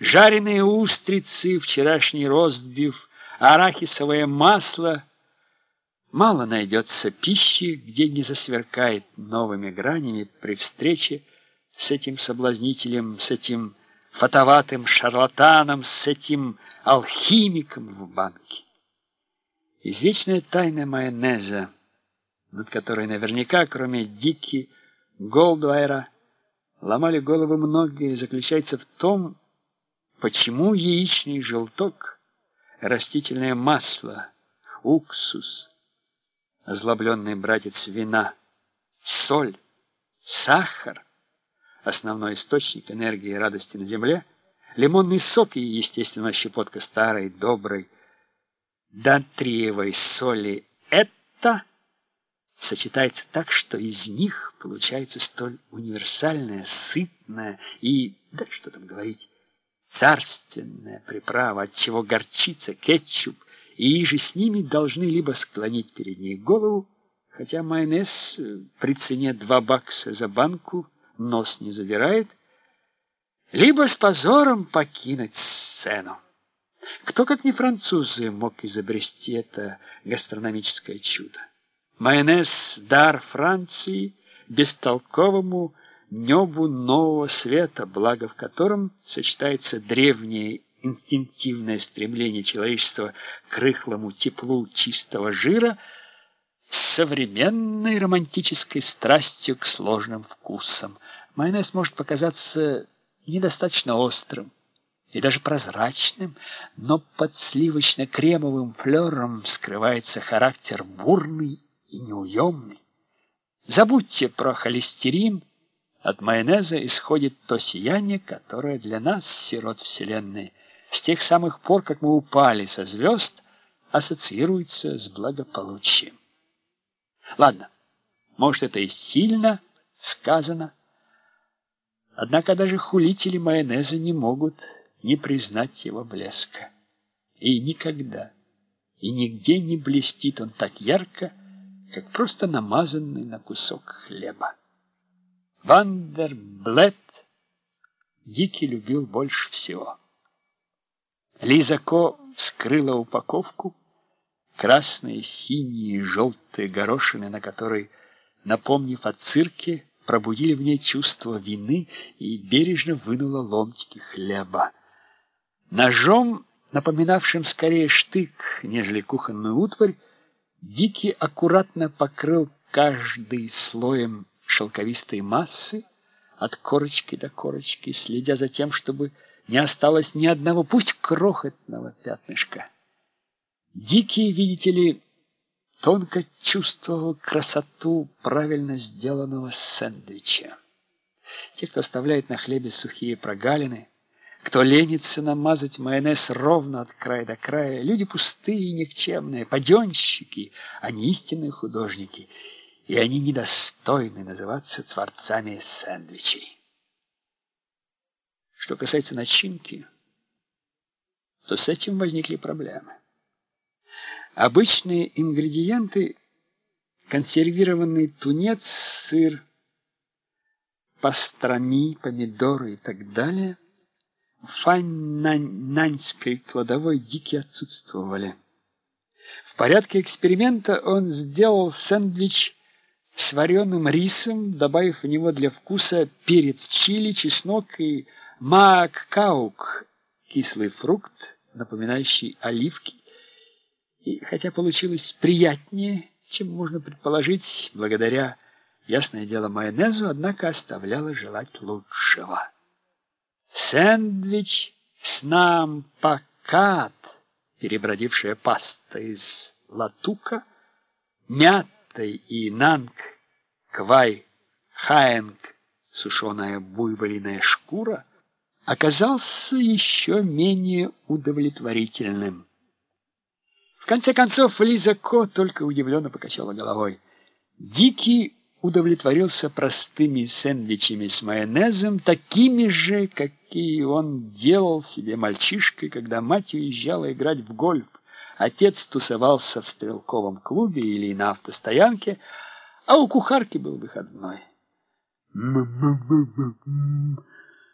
жареные устрицы, вчерашний ростбиф, арахисовое масло. Мало найдется пищи, где не засверкает новыми гранями при встрече с этим соблазнителем, с этим фатоватым шарлатаном, с этим алхимиком в банке. Извечная тайна майонеза, над которой наверняка, кроме Дики Голдуайра, ломали головы многие, заключается в том, почему яичный желток, растительное масло, уксус, озлобленный братец вина, соль, сахар, основной источник энергии и радости на земле, лимонный сок и, естественно, щепотка старой, доброй, натриевой соли — это сочетается так, что из них получается столь универсальная, сытная и, да что там говорить, царственная приправа, отчего горчица, кетчуп и иже с ними должны либо склонить перед ней голову, хотя майонез при цене $2 за банку нос не задирает, либо с позором покинуть сцену. Кто, как не французы, мог изобрести это гастрономическое чудо? Майонез — дар Франции бестолковому небу нового света, благо в котором сочетается древнее инстинктивное стремление человечества к рыхлому теплу чистого жира с современной романтической страстью к сложным вкусам. Майонез может показаться недостаточно острым и даже прозрачным, но под сливочно-кремовым флером скрывается характер бурный и неуемный. Забудьте про холестерин, от майонеза исходит то сияние, которое для нас, сирот вселенной, с тех самых пор, как мы упали со звезд, ассоциируется с благополучием. Ладно, может, это и сильно сказано, однако даже хулители майонеза не могут не признать его блеска. И никогда, и нигде не блестит он так ярко, как просто намазанный на кусок хлеба. Вандерблет Дики любил больше всего. Лиза Ко вскрыла упаковку, красные, синие и желтые горошины, на которой, напомнив о цирке, пробудили в ней чувство вины, и бережно вынула ломтики хлеба. Ножом, напоминавшим скорее штык, нежели кухонную утварь, Дики аккуратно покрыл каждый слоем шелковистой массы от корочки до корочки, следя за тем, чтобы не осталось ни одного, пусть крохотного пятнышка. Дики, видите ли, тонко чувствовал красоту правильно сделанного сэндвича. Те, кто оставляет на хлебе сухие прогалины, кто ленится намазать майонез ровно от края до края, люди пустые и никчемные, паденщики, а не истинные художники, и они недостойны называться творцами сэндвичей. Что касается начинки, то с этим возникли проблемы. Обычные ингредиенты – консервированный тунец, сыр, пастрами, помидоры и так далее – в фаннаньской кладовой Дики отсутствовали. В порядке эксперимента он сделал сэндвич с вареным рисом, добавив в него для вкуса перец чили, чеснок и мааккаук, кислый фрукт, напоминающий оливки. И хотя получилось приятнее, чем можно предположить, благодаря, ясное дело, майонезу, однако оставляло желать лучшего. Сэндвич с нампакат, перебродившая паста из латука, мятой и нанг квай хаэнг, сушеная буйволиная шкура, оказался еще менее удовлетворительным. В конце концов, Лиза Ко только удивленно покачала головой. Дики удовлетворился простыми сэндвичами с майонезом, такими же, какие он делал себе мальчишкой, когда мать уезжала играть в гольф, отец тусовался в стрелковом клубе или на автостоянке, а у кухарки был выходной.